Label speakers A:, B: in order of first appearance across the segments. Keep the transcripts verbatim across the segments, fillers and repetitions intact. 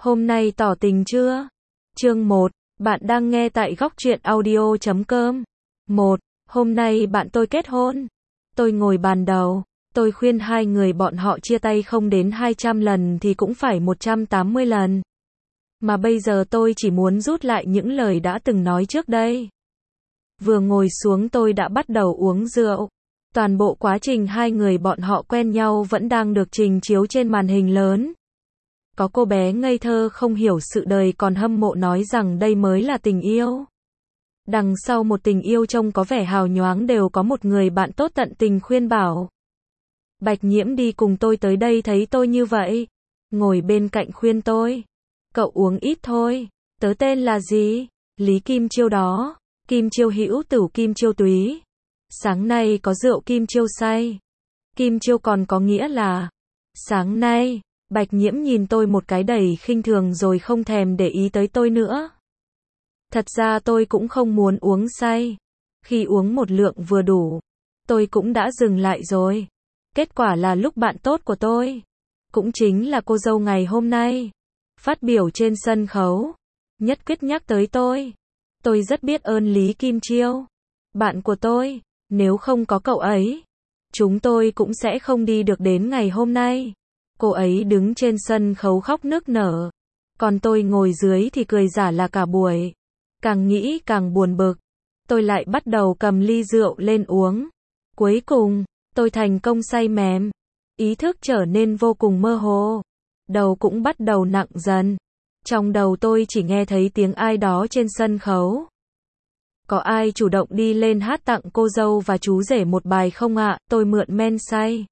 A: Hôm nay tỏ tình chưa? Chương một, bạn đang nghe tại góc truyện audio chấm com. một. Hôm nay bạn tôi kết hôn. Tôi ngồi bàn đầu, tôi khuyên hai người bọn họ chia tay không đến hai trăm lần thì cũng phải một trăm tám mươi lần. Mà bây giờ tôi chỉ muốn rút lại những lời đã từng nói trước đây. Vừa ngồi xuống tôi đã bắt đầu uống rượu. Toàn bộ quá trình hai người bọn họ quen nhau vẫn đang được trình chiếu trên màn hình lớn. Có cô bé ngây thơ không hiểu sự đời còn hâm mộ nói rằng đây mới là tình yêu. Đằng sau một tình yêu trông có vẻ hào nhoáng đều có một người bạn tốt tận tình khuyên bảo. Bạch Nhiễm đi cùng tôi tới đây thấy tôi như vậy. Ngồi bên cạnh khuyên tôi. Cậu uống ít thôi. Tớ tên là gì? Lý Kim Chiêu đó. Kim Chiêu hữu tửu Kim Chiêu túy. Sáng nay có rượu Kim Chiêu say. Kim Chiêu còn có nghĩa là sáng nay. Bạch Nhiễm nhìn tôi một cái đầy khinh thường rồi không thèm để ý tới tôi nữa. Thật ra tôi cũng không muốn uống say. Khi uống một lượng vừa đủ, tôi cũng đã dừng lại rồi. Kết quả là lúc bạn tốt của tôi, cũng chính là cô dâu ngày hôm nay, phát biểu trên sân khấu, nhất quyết nhắc tới tôi. Tôi rất biết ơn Lý Kim Chiêu, bạn của tôi, nếu không có cậu ấy, chúng tôi cũng sẽ không đi được đến ngày hôm nay. Cô ấy đứng trên sân khấu khóc nức nở, còn tôi ngồi dưới thì cười giả là cả buổi. Càng nghĩ càng buồn bực, tôi lại bắt đầu cầm ly rượu lên uống. Cuối cùng, tôi thành công say mềm, ý thức trở nên vô cùng mơ hồ, đầu cũng bắt đầu nặng dần. Trong đầu tôi chỉ nghe thấy tiếng ai đó trên sân khấu. Có ai chủ động đi lên hát tặng cô dâu và chú rể một bài không ạ? Tôi mượn men say,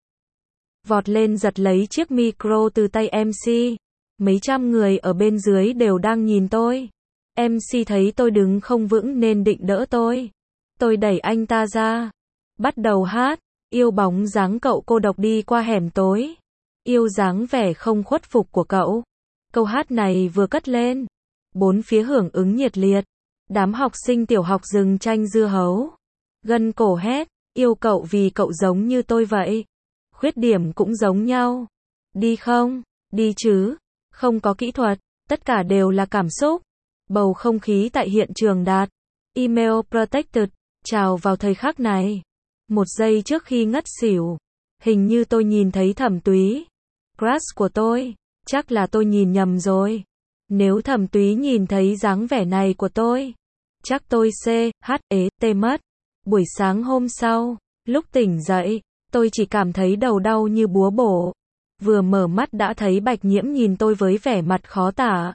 A: vọt lên giật lấy chiếc micro từ tay em xê. Mấy trăm người ở bên dưới đều đang nhìn tôi. em xê thấy tôi đứng không vững nên định đỡ tôi. Tôi đẩy anh ta ra, bắt đầu hát. Yêu bóng dáng cậu cô độc đi qua hẻm tối. Yêu dáng vẻ không khuất phục của cậu. Câu hát này vừa cất lên, bốn phía hưởng ứng nhiệt liệt. Đám học sinh tiểu học dừng tranh dưa hấu, gân cổ hét, yêu cậu vì cậu giống như tôi vậy. Khuyết điểm cũng giống nhau. Đi không? Đi chứ. Không có kỹ thuật, tất cả đều là cảm xúc. Bầu không khí tại hiện trường đạt. Email protected, trào vào thời khắc này. Một giây trước khi ngất xỉu, hình như tôi nhìn thấy Thẩm Túy. Crush của tôi, chắc là tôi nhìn nhầm rồi. Nếu Thẩm Túy nhìn thấy dáng vẻ này của tôi, chắc tôi C, H, E, T mất. Buổi sáng hôm sau, lúc tỉnh dậy, tôi chỉ cảm thấy đầu đau như búa bổ. Vừa mở mắt đã thấy Bạch Nhiễm nhìn tôi với vẻ mặt khó tả.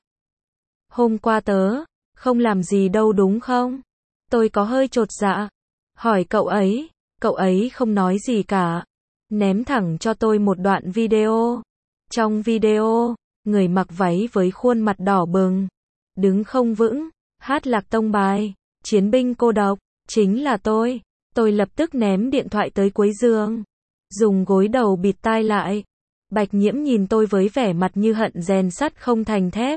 A: Hôm qua tớ không làm gì đâu đúng không? Tôi có hơi chột dạ. Hỏi cậu ấy, cậu ấy không nói gì cả. Ném thẳng cho tôi một đoạn video. Trong video, người mặc váy với khuôn mặt đỏ bừng, đứng không vững, hát lạc tông bài, chiến binh cô độc, chính là tôi. Tôi lập tức ném điện thoại tới cuối giường, dùng gối đầu bịt tai lại. Bạch Nhiễm nhìn tôi với vẻ mặt như hận rèn sắt không thành thép.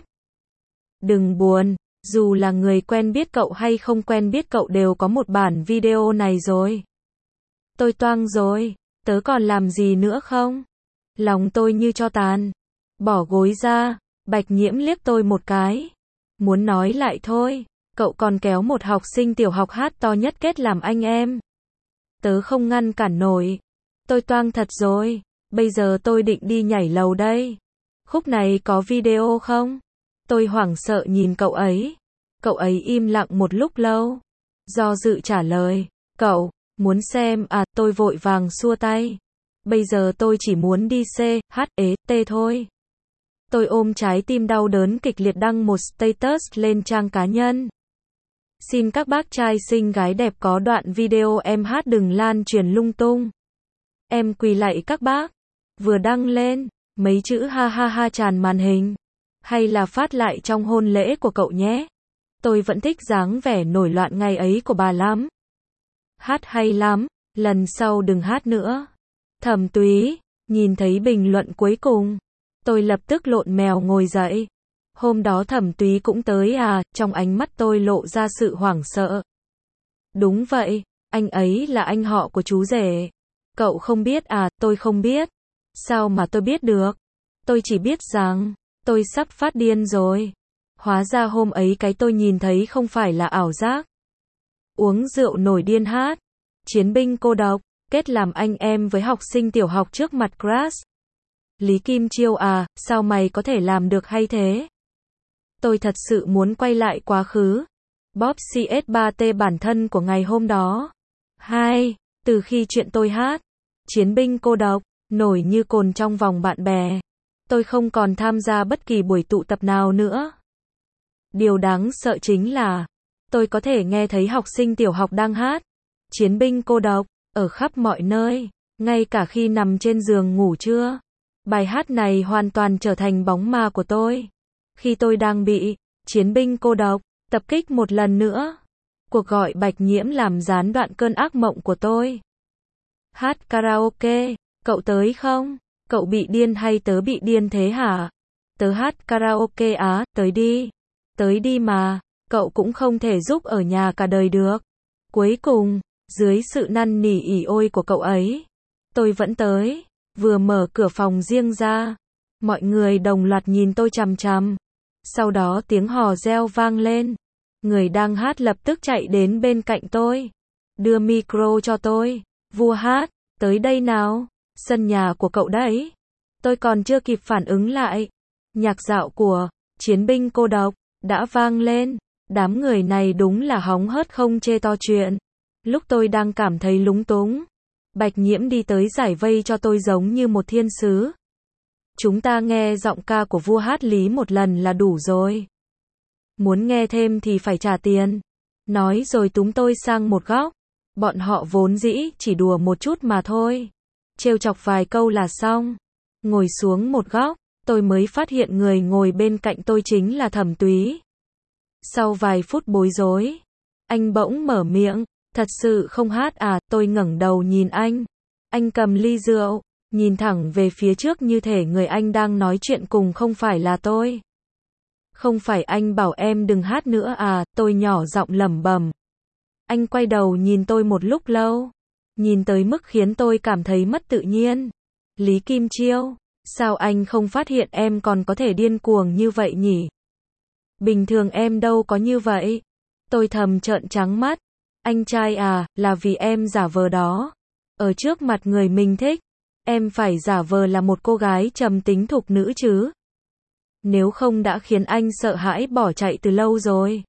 A: Đừng buồn, dù là người quen biết cậu hay không quen biết cậu đều có một bản video này rồi. Tôi toang rồi, tớ còn làm gì nữa không? Lòng tôi như tro tàn. Bỏ gối ra, Bạch Nhiễm liếc tôi một cái. Muốn nói lại thôi, cậu còn kéo một học sinh tiểu học hát to nhất kết làm anh em. Tớ không ngăn cản nổi. Tôi toang thật rồi, bây giờ tôi định đi nhảy lầu đây. Khúc này có video không? Tôi hoảng sợ nhìn cậu ấy. Cậu ấy im lặng một lúc lâu, do dự trả lời, cậu, muốn xem à? Tôi vội vàng xua tay. Bây giờ tôi chỉ muốn đi C, H, E, T thôi. Tôi ôm trái tim đau đớn kịch liệt đăng một status lên trang cá nhân. Xin các bác trai xinh gái đẹp có đoạn video em hát đừng lan truyền lung tung. Em quỳ lạy các bác. Vừa đăng lên, mấy chữ ha ha ha tràn màn hình. Hay là phát lại trong hôn lễ của cậu nhé. Tôi vẫn thích dáng vẻ nổi loạn ngày ấy của bà lắm. Hát hay lắm, lần sau đừng hát nữa. Thẩm Túy, nhìn thấy bình luận cuối cùng, tôi lập tức lộn mèo ngồi dậy. Hôm đó Thẩm Túy cũng tới à? Trong ánh mắt tôi lộ ra sự hoảng sợ. Đúng vậy, anh ấy là anh họ của chú rể. Cậu không biết à? Tôi không biết. Sao mà tôi biết được? Tôi chỉ biết rằng Tôi sắp phát điên rồi. Hóa ra hôm ấy cái tôi nhìn thấy không phải là ảo giác. Uống rượu nổi điên hát. Chiến binh cô độc, kết làm anh em với học sinh tiểu học trước mặt Crush. Lý Kim Chiêu à, sao mày có thể làm được hay thế? Tôi thật sự muốn quay lại quá khứ. Bob xê ét ba tê bản thân của ngày hôm đó. Hai, từ khi chuyện tôi hát, Chiến binh cô độc, nổi như cồn trong vòng bạn bè. Tôi không còn tham gia bất kỳ buổi tụ tập nào nữa. Điều đáng sợ chính là, tôi có thể nghe thấy học sinh tiểu học đang hát Chiến binh cô độc, ở khắp mọi nơi, ngay cả khi nằm trên giường ngủ trưa. Bài hát này hoàn toàn trở thành bóng ma của tôi. Khi tôi đang bị Chiến binh cô độc tập kích một lần nữa, cuộc gọi Bạch Nhiễm làm gián đoạn cơn ác mộng của tôi. Hát karaoke, cậu tới không? Cậu bị điên hay tớ bị điên thế hả? Tớ hát karaoke á, tới đi. Tới đi mà, cậu cũng không thể giúp ở nhà cả đời được. Cuối cùng, dưới sự năn nỉ ỉ ôi của cậu ấy, tôi vẫn tới. Vừa mở cửa phòng riêng ra, mọi người đồng loạt nhìn tôi chằm chằm. Sau đó tiếng hò reo vang lên. Người đang hát lập tức chạy đến bên cạnh tôi, đưa micro cho tôi. Vua hát, tới đây nào, sân nhà của cậu đấy. Tôi còn chưa kịp phản ứng lại, nhạc dạo của Chiến binh cô độc đã vang lên. Đám người này đúng là hóng hớt không chê to chuyện. Lúc tôi đang cảm thấy lúng túng, Bạch Nhiễm đi tới giải vây cho tôi giống như một thiên sứ. Chúng ta nghe giọng ca của vua hát Lý một lần là đủ rồi. Muốn nghe thêm thì phải trả tiền. Nói rồi túm tôi sang một góc. Bọn họ vốn dĩ chỉ đùa một chút mà thôi. Trêu chọc vài câu là xong. Ngồi xuống một góc, tôi mới phát hiện người ngồi bên cạnh tôi chính là Thẩm Túy. Sau vài phút bối rối, anh bỗng mở miệng, thật sự không hát à? Tôi ngẩng đầu nhìn anh. Anh cầm ly rượu, nhìn thẳng về phía trước như thể người anh đang nói chuyện cùng không phải là tôi. Không phải anh bảo em đừng hát nữa à? Tôi nhỏ giọng lẩm bẩm. Anh quay đầu nhìn tôi một lúc lâu, nhìn tới mức khiến tôi cảm thấy mất tự nhiên. Lý Kim Chiêu, sao anh không phát hiện em còn có thể điên cuồng như vậy nhỉ? Bình thường em đâu có như vậy. Tôi thầm trợn trắng mắt. Anh trai à, là vì em giả vờ đó. Ở trước mặt người mình thích, em phải giả vờ là một cô gái trầm tính thục nữ chứ. Nếu không đã khiến anh sợ hãi bỏ chạy từ lâu rồi.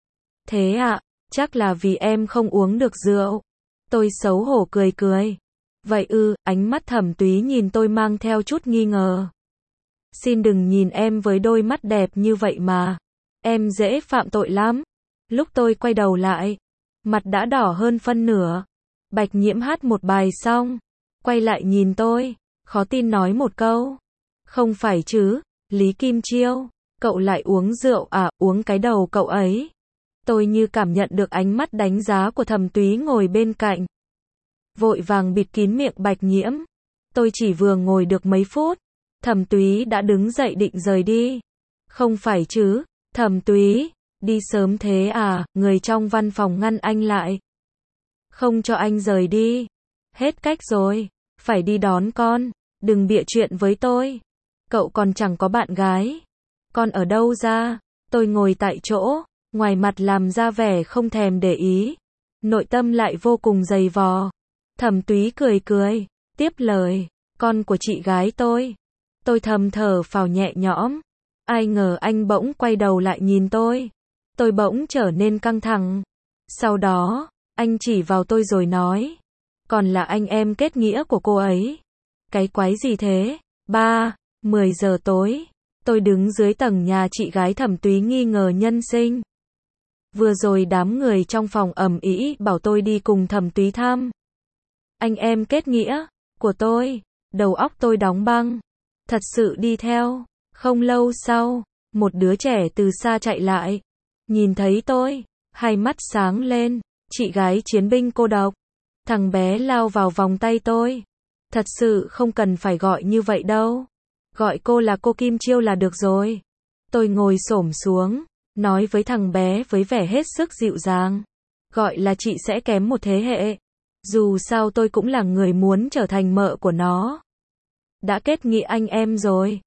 A: Thế ạ, à, chắc là vì em không uống được rượu. Tôi xấu hổ cười cười. Vậy ư? Ánh mắt Thẩm Túy nhìn tôi mang theo chút nghi ngờ. Xin đừng nhìn em với đôi mắt đẹp như vậy mà. Em dễ phạm tội lắm. Lúc tôi quay đầu lại, mặt đã đỏ hơn phân nửa. Bạch Nhiễm hát một bài xong, quay lại nhìn tôi, khó tin nói một câu. Không phải chứ, Lý Kim Chiêu, cậu lại uống rượu à? Uống cái đầu cậu ấy. Tôi như cảm nhận được ánh mắt đánh giá của Thẩm Túy ngồi bên cạnh. Vội vàng bịt kín miệng Bạch Nhiễm. Tôi chỉ vừa ngồi được mấy phút, Thẩm Túy đã đứng dậy định rời đi. Không phải chứ, Thẩm Túy, đi sớm thế à? Người trong văn phòng ngăn anh lại. Không cho anh rời đi. Hết cách rồi, phải đi đón con. Đừng bịa chuyện với tôi. Cậu còn chẳng có bạn gái. Con ở đâu ra? Tôi ngồi tại chỗ, ngoài mặt làm ra vẻ không thèm để ý, nội tâm lại vô cùng dày vò. Thẩm Túy cười cười, tiếp lời, con của chị gái tôi. Tôi thầm thở phào nhẹ nhõm. Ai ngờ anh bỗng quay đầu lại nhìn tôi. Tôi bỗng trở nên căng thẳng. Sau đó, anh chỉ vào tôi rồi nói, còn là anh em kết nghĩa của cô ấy. Cái quái gì thế? Ba, mười giờ tối, tôi đứng dưới tầng nhà chị gái Thẩm Túy nghi ngờ nhân sinh. Vừa rồi đám người trong phòng ầm ĩ bảo tôi đi cùng Thẩm Túy thăm anh em kết nghĩa của tôi. Đầu óc tôi đóng băng. Thật sự đi theo. Không lâu sau, một đứa trẻ từ xa chạy lại. Nhìn thấy tôi, hai mắt sáng lên. Chị gái Chiến binh cô độc. Thằng bé lao vào vòng tay tôi. Thật sự không cần phải gọi như vậy đâu. Gọi cô là cô Kim Chiêu là được rồi. Tôi ngồi xổm xuống, nói với thằng bé với vẻ hết sức dịu dàng. Gọi là chị sẽ kém một thế hệ. Dù sao tôi cũng là người muốn trở thành mợ của nó. Đã kết nghĩa anh em rồi.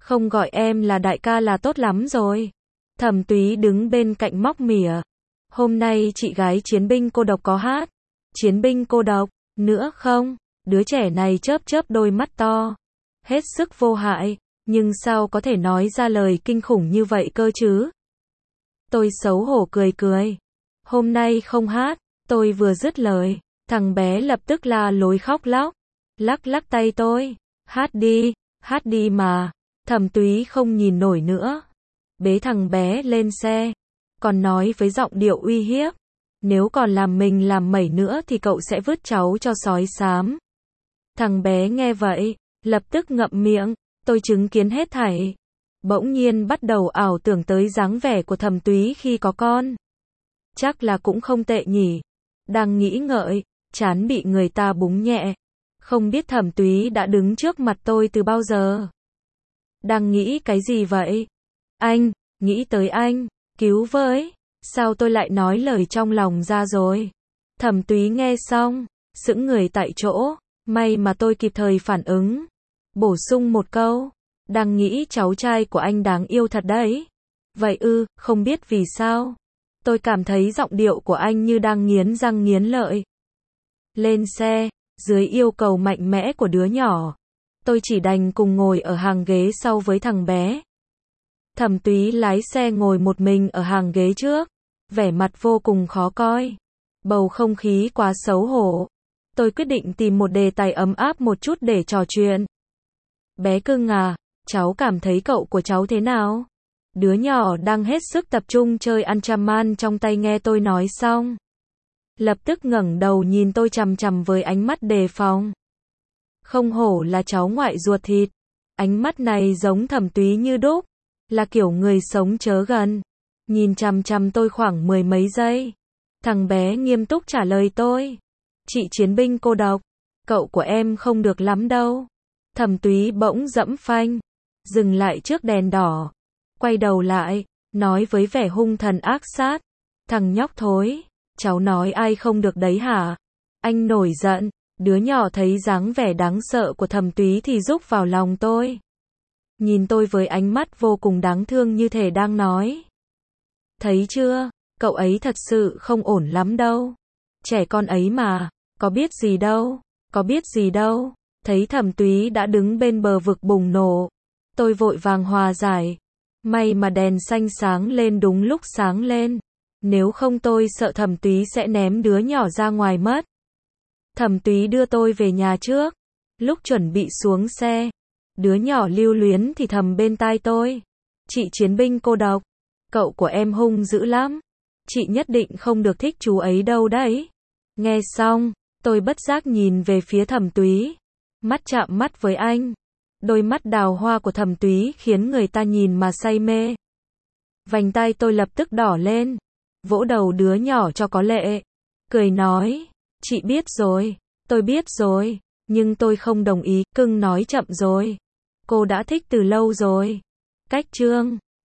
A: Không gọi em là đại ca là tốt lắm rồi. Thẩm Túy đứng bên cạnh móc mỉa. Hôm nay chị gái chiến binh cô độc có hát. Chiến binh cô độc, nữa không? Đứa trẻ này chớp chớp đôi mắt to. Hết sức vô hại, nhưng sao có thể nói ra lời kinh khủng như vậy cơ chứ? Tôi xấu hổ cười cười. Hôm nay không hát, tôi vừa dứt lời, thằng bé lập tức la lối khóc lóc. Lắc lắc tay tôi. Hát đi, hát đi mà. Thẩm Túy không nhìn nổi nữa. Bế thằng bé lên xe. Còn nói với giọng điệu uy hiếp. Nếu còn làm mình làm mẩy nữa thì cậu sẽ vứt cháu cho sói xám. Thằng bé nghe vậy, lập tức ngậm miệng. Tôi chứng kiến hết thảy. Bỗng nhiên bắt đầu ảo tưởng tới dáng vẻ của Thẩm Túy khi có con. Chắc là cũng không tệ nhỉ. Đang nghĩ ngợi, trán bị người ta búng nhẹ. Không biết Thẩm Túy đã đứng trước mặt tôi từ bao giờ. Đang nghĩ cái gì vậy? Anh, nghĩ tới anh, cứu với. Sao tôi lại nói lời trong lòng ra rồi? Thẩm Túy nghe xong, sững người tại chỗ. May mà tôi kịp thời phản ứng. Bổ sung một câu. Đang nghĩ cháu trai của anh đáng yêu thật đấy. Vậy ư, không biết vì sao. Tôi cảm thấy giọng điệu của anh như đang nghiến răng nghiến lợi. Lên xe, dưới yêu cầu mạnh mẽ của đứa nhỏ. Tôi chỉ đành cùng ngồi ở hàng ghế sau với thằng bé. Thẩm Túy lái xe ngồi một mình ở hàng ghế trước. Vẻ mặt vô cùng khó coi. Bầu không khí quá xấu hổ. Tôi quyết định tìm một đề tài ấm áp một chút để trò chuyện. Bé cưng à, cháu cảm thấy cậu của cháu thế nào? Đứa nhỏ đang hết sức tập trung chơi Anchaman trong tay nghe tôi nói xong. Lập tức ngẩng đầu nhìn tôi chằm chằm với ánh mắt đề phòng. Không hổ là cháu ngoại ruột thịt. Ánh mắt này giống Thẩm Túy như đúc. Là kiểu người sống chớ gần. Nhìn chằm chằm tôi khoảng mười mấy giây. Thằng bé nghiêm túc trả lời tôi. Chị chiến binh cô độc. Cậu của em không được lắm đâu. Thẩm Túy bỗng dẫm phanh. Dừng lại trước đèn đỏ. Quay đầu lại. Nói với vẻ hung thần ác sát. Thằng nhóc thối. Cháu nói ai không được đấy hả? Anh nổi giận. Đứa nhỏ thấy dáng vẻ đáng sợ của Thẩm Túy thì rúc vào lòng tôi. Nhìn tôi với ánh mắt vô cùng đáng thương như thể đang nói. Thấy chưa? Cậu ấy thật sự không ổn lắm đâu. Trẻ con ấy mà. Có biết gì đâu. Có biết gì đâu. Thấy Thẩm Túy đã đứng bên bờ vực bùng nổ. Tôi vội vàng hòa giải. May mà đèn xanh sáng lên đúng lúc sáng lên. Nếu không tôi sợ Thẩm Túy sẽ ném đứa nhỏ ra ngoài mất. Thẩm Túy đưa tôi về nhà trước. Lúc chuẩn bị xuống xe, đứa nhỏ lưu luyến thì thầm bên tai tôi. Chị chiến binh cô độc. Cậu của em hung dữ lắm. Chị nhất định không được thích chú ấy đâu đấy. Nghe xong, tôi bất giác nhìn về phía Thẩm Túy. Mắt chạm mắt với anh. Đôi mắt đào hoa của Thẩm Túy khiến người ta nhìn mà say mê. Vành tai tôi lập tức đỏ lên. Vỗ đầu đứa nhỏ cho có lệ. Cười nói. Chị biết rồi. Tôi biết rồi. Nhưng tôi không đồng ý. Cưng nói chậm rồi. Cô đã thích từ lâu rồi. Cách chương